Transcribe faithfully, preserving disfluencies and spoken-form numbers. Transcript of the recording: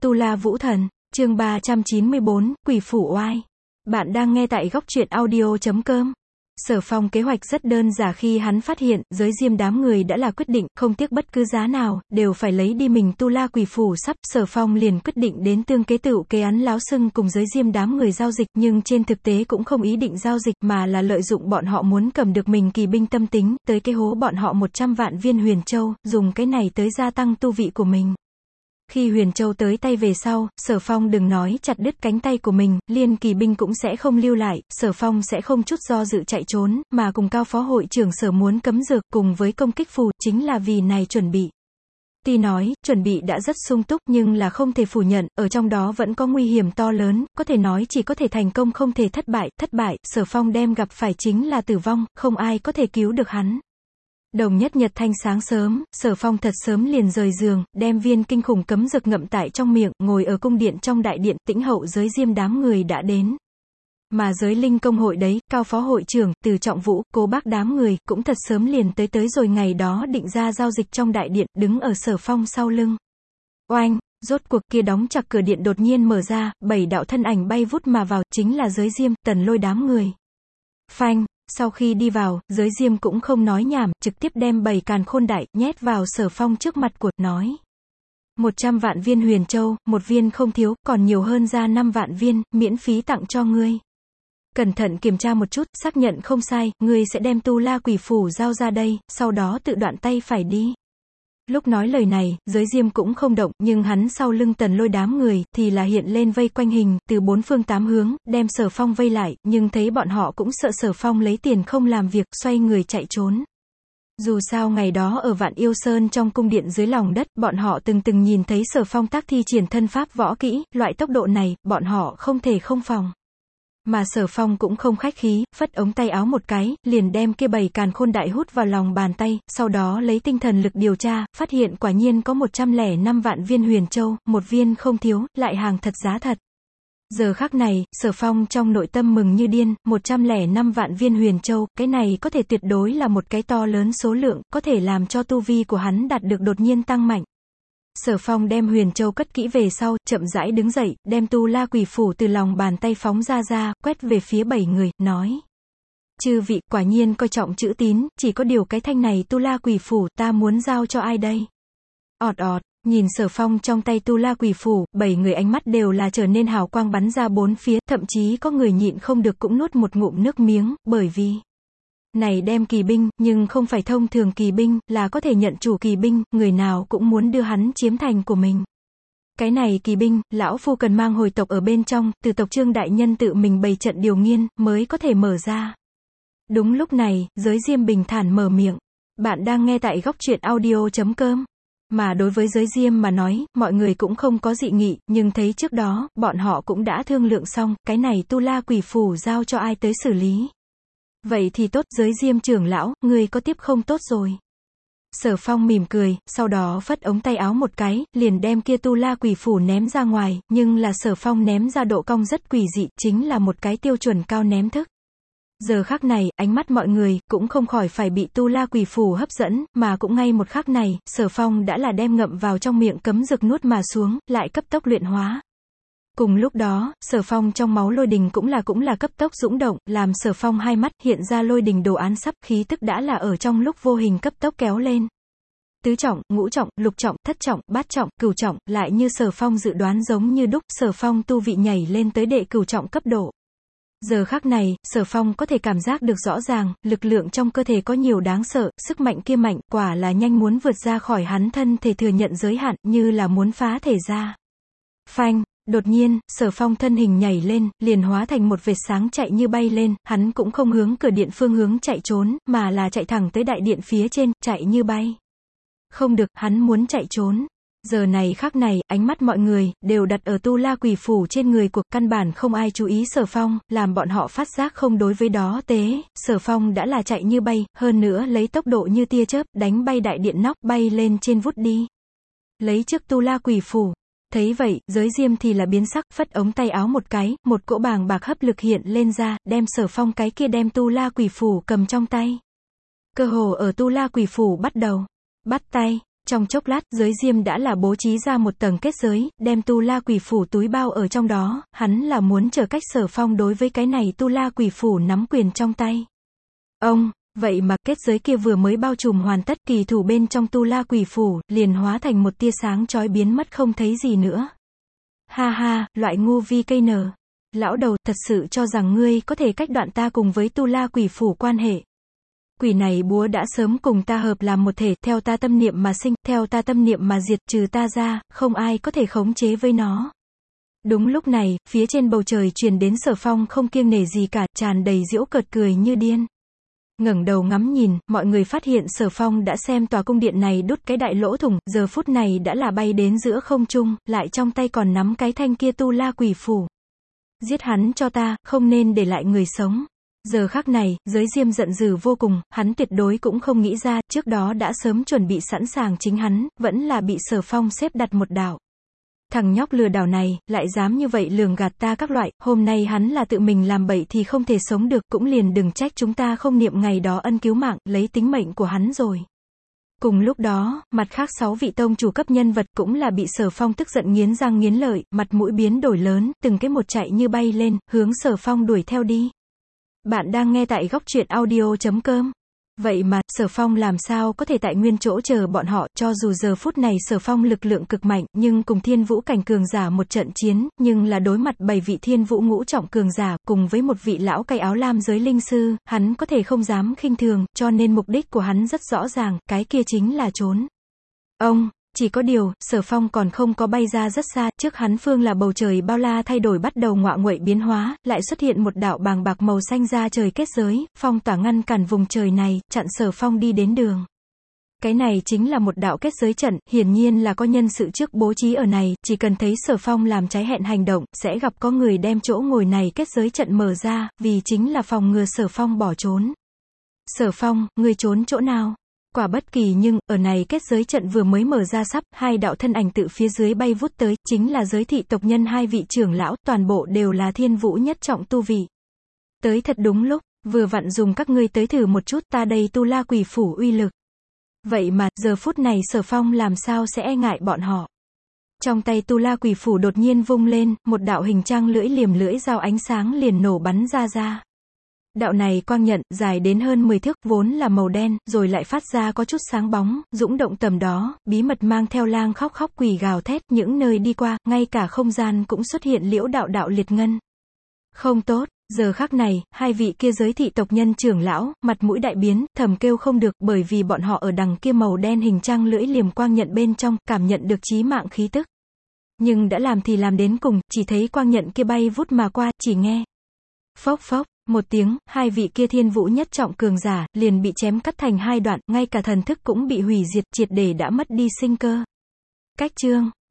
Tu La Vũ Thần, chương ba trăm chín mươi bốn, Quỷ Phủ Oai. Bạn đang nghe tại góc truyện audio chấm com. Sở Phong kế hoạch rất đơn giản khi hắn phát hiện, giới diêm đám người đã là quyết định, không tiếc bất cứ giá nào, đều phải lấy đi mình Tu La Quỷ Phủ sắp, Sở Phong liền quyết định đến tương kế tựu kế án láo xưng cùng giới diêm đám người giao dịch, nhưng trên thực tế cũng không ý định giao dịch mà là lợi dụng bọn họ muốn cầm được mình kỳ binh tâm tính, tới cái hố bọn họ một trăm vạn viên huyền châu, dùng cái này tới gia tăng tu vị của mình. Khi huyền châu tới tay về sau, Sở Phong đừng nói chặt đứt cánh tay của mình, liên kỳ binh cũng sẽ không lưu lại, Sở Phong sẽ không chút do dự chạy trốn, mà cùng cao phó hội trưởng Sở muốn cấm dược cùng với công kích phù, chính là vì này chuẩn bị. Tuy nói, chuẩn bị đã rất sung túc nhưng là không thể phủ nhận, ở trong đó vẫn có nguy hiểm to lớn, có thể nói chỉ có thể thành công không thể thất bại, thất bại, Sở Phong đem gặp phải chính là tử vong, không ai có thể cứu được hắn. Đồng nhất nhật thanh sáng sớm, Sở Phong thật sớm liền rời giường, đem viên kinh khủng cấm dược ngậm tại trong miệng, ngồi ở cung điện trong đại điện, tĩnh hậu giới diêm đám người đã đến. Mà giới linh công hội đấy, cao phó hội trưởng, Từ Trọng Vũ, Cố Bác đám người, cũng thật sớm liền tới tới rồi ngày đó định ra giao dịch trong đại điện, đứng ở Sở Phong sau lưng. Oanh, rốt cuộc kia đóng chặt cửa điện đột nhiên mở ra, bảy đạo thân ảnh bay vút mà vào, chính là giới diêm, Tần Lôi đám người. Phanh. Sau khi đi vào, giới diêm cũng không nói nhảm, trực tiếp đem bầy càn khôn đại, nhét vào Sở Phong trước mặt của, nói. một trăm vạn viên huyền châu, một viên không thiếu, còn nhiều hơn ra năm vạn viên, miễn phí tặng cho ngươi. Cẩn thận kiểm tra một chút, xác nhận không sai, ngươi sẽ đem Tu La Quỷ Phủ giao ra đây, sau đó tự đoạn tay phải đi. Lúc nói lời này, giới diêm cũng không động, nhưng hắn sau lưng Tần Lôi đám người, thì là hiện lên vây quanh hình, từ bốn phương tám hướng, đem Sở Phong vây lại, nhưng thấy bọn họ cũng sợ Sở Phong lấy tiền không làm việc, xoay người chạy trốn. Dù sao ngày đó ở Vạn Yêu Sơn trong cung điện dưới lòng đất, bọn họ từng từng nhìn thấy Sở Phong tác thi triển thân pháp võ kỹ, loại tốc độ này, bọn họ không thể không phòng. Mà Sở Phong cũng không khách khí, phất ống tay áo một cái, liền đem kia bầy càn khôn đại hút vào lòng bàn tay, sau đó lấy tinh thần lực điều tra, phát hiện quả nhiên có một trăm lẻ năm vạn viên huyền châu, một viên không thiếu, lại hàng thật giá thật. Giờ khắc này, Sở Phong trong nội tâm mừng như điên, một trăm lẻ năm vạn viên huyền châu, cái này có thể tuyệt đối là một cái to lớn số lượng, có thể làm cho tu vi của hắn đạt được đột nhiên tăng mạnh. Sở Phong đem huyền châu cất kỹ về sau, chậm rãi đứng dậy, đem Tu La Quỷ Phủ từ lòng bàn tay phóng ra ra, quét về phía bảy người, nói. Chư vị, quả nhiên coi trọng chữ tín, chỉ có điều cái thanh này Tu La Quỷ Phủ, ta muốn giao cho ai đây? Ọt ọt, nhìn Sở Phong trong tay Tu La Quỷ Phủ, bảy người ánh mắt đều là trở nên hào quang bắn ra bốn phía, thậm chí có người nhịn không được cũng nuốt một ngụm nước miếng, bởi vì này đem kỳ binh, nhưng không phải thông thường kỳ binh, là có thể nhận chủ kỳ binh, người nào cũng muốn đưa hắn chiếm thành của mình. Cái này kỳ binh, lão phu cần mang hồi tộc ở bên trong, từ tộc Trương đại nhân tự mình bày trận điều nghiên, mới có thể mở ra. Đúng lúc này, giới diêm bình thản mở miệng. Bạn đang nghe tại góc truyện audio chấm com. Mà đối với giới diêm mà nói, mọi người cũng không có dị nghị, nhưng thấy trước đó, bọn họ cũng đã thương lượng xong, cái này Tu La Quỷ Phủ giao cho ai tới xử lý. Vậy thì tốt, giới diêm trưởng lão, ngươi có tiếp không tốt rồi. Sở Phong mỉm cười, sau đó phất ống tay áo một cái, liền đem kia Tu La Quỷ Phủ ném ra ngoài, nhưng là Sở Phong ném ra độ cong rất quỷ dị, chính là một cái tiêu chuẩn cao ném thức. Giờ khắc này, ánh mắt mọi người, cũng không khỏi phải bị Tu La Quỷ Phủ hấp dẫn, mà cũng ngay một khắc này, Sở Phong đã là đem ngậm vào trong miệng cấm dược nuốt mà xuống, lại cấp tốc luyện hóa. Cùng lúc đó, Sở Phong trong máu lôi đình cũng là cũng là cấp tốc dũng động, làm Sở Phong hai mắt hiện ra lôi đình đồ án sắp, khí tức đã là ở trong lúc vô hình cấp tốc kéo lên. Tứ trọng, ngũ trọng, lục trọng, thất trọng, bát trọng, cửu trọng, lại như Sở Phong dự đoán giống như đúc, Sở Phong tu vị nhảy lên tới đệ cửu trọng cấp độ. Giờ khắc này, Sở Phong có thể cảm giác được rõ ràng, lực lượng trong cơ thể có nhiều đáng sợ, sức mạnh kia mạnh, quả là nhanh muốn vượt ra khỏi hắn thân thể thừa nhận giới hạn, như là muốn phá thể ra. Phanh. Đột nhiên, Sở Phong thân hình nhảy lên, liền hóa thành một vệt sáng chạy như bay lên, hắn cũng không hướng cửa điện phương hướng chạy trốn, mà là chạy thẳng tới đại điện phía trên, chạy như bay. Không được, hắn muốn chạy trốn. Giờ này khắc này, ánh mắt mọi người, đều đặt ở Tu La Quỷ Phủ trên người của, căn bản không ai chú ý Sở Phong, làm bọn họ phát giác không đối với đó tế, Sở Phong đã là chạy như bay, hơn nữa lấy tốc độ như tia chớp, đánh bay đại điện nóc, bay lên trên vút đi. Lấy trước Tu La Quỷ Phủ. Thấy vậy, giới diêm thì là biến sắc, phất ống tay áo một cái, một cỗ bàng bạc hấp lực hiện lên ra, đem Sở Phong cái kia đem Tu La Quỷ Phủ cầm trong tay. Cơ hồ ở Tu La Quỷ Phủ bắt đầu, bắt tay, Trong chốc lát, giới diêm đã là bố trí ra một tầng kết giới, đem tu la quỷ phủ túi bao ở trong đó, hắn là muốn chờ cách Sở Phong đối với cái này tu la quỷ phủ nắm quyền trong tay. Ông, vậy mà kết giới kia vừa mới bao trùm hoàn tất, kỳ thủ bên trong tu la quỷ phủ, liền hóa thành một tia sáng chói biến mất không thấy gì nữa. Ha ha, loại ngu vi cây nở. Lão đầu, thật sự cho rằng ngươi có thể cách đoạn ta cùng với tu la quỷ phủ quan hệ. Quỷ này búa đã sớm cùng ta hợp làm một thể, theo ta tâm niệm mà sinh, theo ta tâm niệm mà diệt, trừ ta ra, không ai có thể khống chế với nó. Đúng lúc này, phía trên bầu trời truyền đến Sở Phong không kiêng nể gì cả, tràn đầy giễu cợt cười như điên. Ngẩng đầu ngắm nhìn, mọi người phát hiện Sở Phong đã xem tòa cung điện này đút cái đại lỗ thủng, giờ phút này đã là bay đến giữa không trung, lại trong tay còn nắm cái thanh kia tu la quỷ phủ. Giết hắn cho ta, không nên để lại người sống. Giờ khắc này, giới diêm giận dữ vô cùng, hắn tuyệt đối cũng không nghĩ ra, trước đó đã sớm chuẩn bị sẵn sàng chính hắn, vẫn là bị Sở Phong xếp đặt một đạo. Thằng nhóc lừa đảo này, lại dám như vậy lường gạt ta các loại, hôm nay hắn là tự mình làm bậy thì không thể sống được, cũng liền đừng trách chúng ta không niệm ngày đó ân cứu mạng, lấy tính mệnh của hắn rồi. Cùng lúc đó, mặt khác sáu vị tông chủ cấp nhân vật cũng là bị Sở Phong tức giận nghiến răng nghiến lợi, mặt mũi biến đổi lớn, từng cái một chạy như bay lên, hướng Sở Phong đuổi theo đi. Bạn đang nghe tại góc truyện audio chấm com. Vậy mà, Sở Phong làm sao có thể tại nguyên chỗ chờ bọn họ, cho dù giờ phút này Sở Phong lực lượng cực mạnh, nhưng cùng thiên vũ cảnh cường giả một trận chiến, nhưng là đối mặt bảy vị thiên vũ ngũ trọng cường giả, cùng với một vị lão cây áo lam giới linh sư, hắn có thể không dám khinh thường, cho nên mục đích của hắn rất rõ ràng, cái kia chính là trốn. Ông, chỉ có điều, Sở Phong còn không có bay ra rất xa, trước hắn phương là bầu trời bao la thay đổi bắt đầu ngọa nguậy biến hóa, lại xuất hiện một đạo bàng bạc màu xanh ra trời kết giới, phong tỏa ngăn cản vùng trời này, chặn Sở Phong đi đến đường. Cái này chính là một đạo kết giới trận, hiển nhiên là có nhân sự trước bố trí ở này, chỉ cần thấy Sở Phong làm trái hẹn hành động, sẽ gặp có người đem chỗ ngồi này kết giới trận mở ra, vì chính là phòng ngừa Sở Phong bỏ trốn. Sở Phong, ngươi trốn chỗ nào? Quả bất kỳ nhưng, ở này kết giới trận vừa mới mở ra sắp, hai đạo thân ảnh tự phía dưới bay vút tới, chính là giới thị tộc nhân hai vị trưởng lão, toàn bộ đều là thiên vũ nhất trọng tu vị. Tới thật đúng lúc, vừa vặn dùng các ngươi tới thử một chút, ta đây tu la quỷ phủ uy lực. Vậy mà, giờ phút này Sở Phong làm sao sẽ e ngại bọn họ. Trong tay tu la quỷ phủ đột nhiên vung lên, một đạo hình trang lưỡi liềm lưỡi dao ánh sáng liền nổ bắn ra ra. Đạo này quang nhận, dài đến hơn mười thước, vốn là màu đen, rồi lại phát ra có chút sáng bóng, dũng động tầm đó, bí mật mang theo lang khóc khóc quỷ gào thét, những nơi đi qua, ngay cả không gian cũng xuất hiện liễu đạo đạo liệt ngân. Không tốt, giờ khắc này, hai vị kia giới thị tộc nhân trưởng lão, mặt mũi đại biến, thầm kêu không được, bởi vì bọn họ ở đằng kia màu đen hình trang lưỡi liềm quang nhận bên trong, cảm nhận được chí mạng khí tức. Nhưng đã làm thì làm đến cùng, chỉ thấy quang nhận kia bay vút mà qua, chỉ nghe. Phốc phốc. Một tiếng, hai vị kia thiên vũ nhất trọng cường giả, liền bị chém cắt thành hai đoạn, ngay cả thần thức cũng bị hủy diệt, triệt để đã mất đi sinh cơ. Cách chương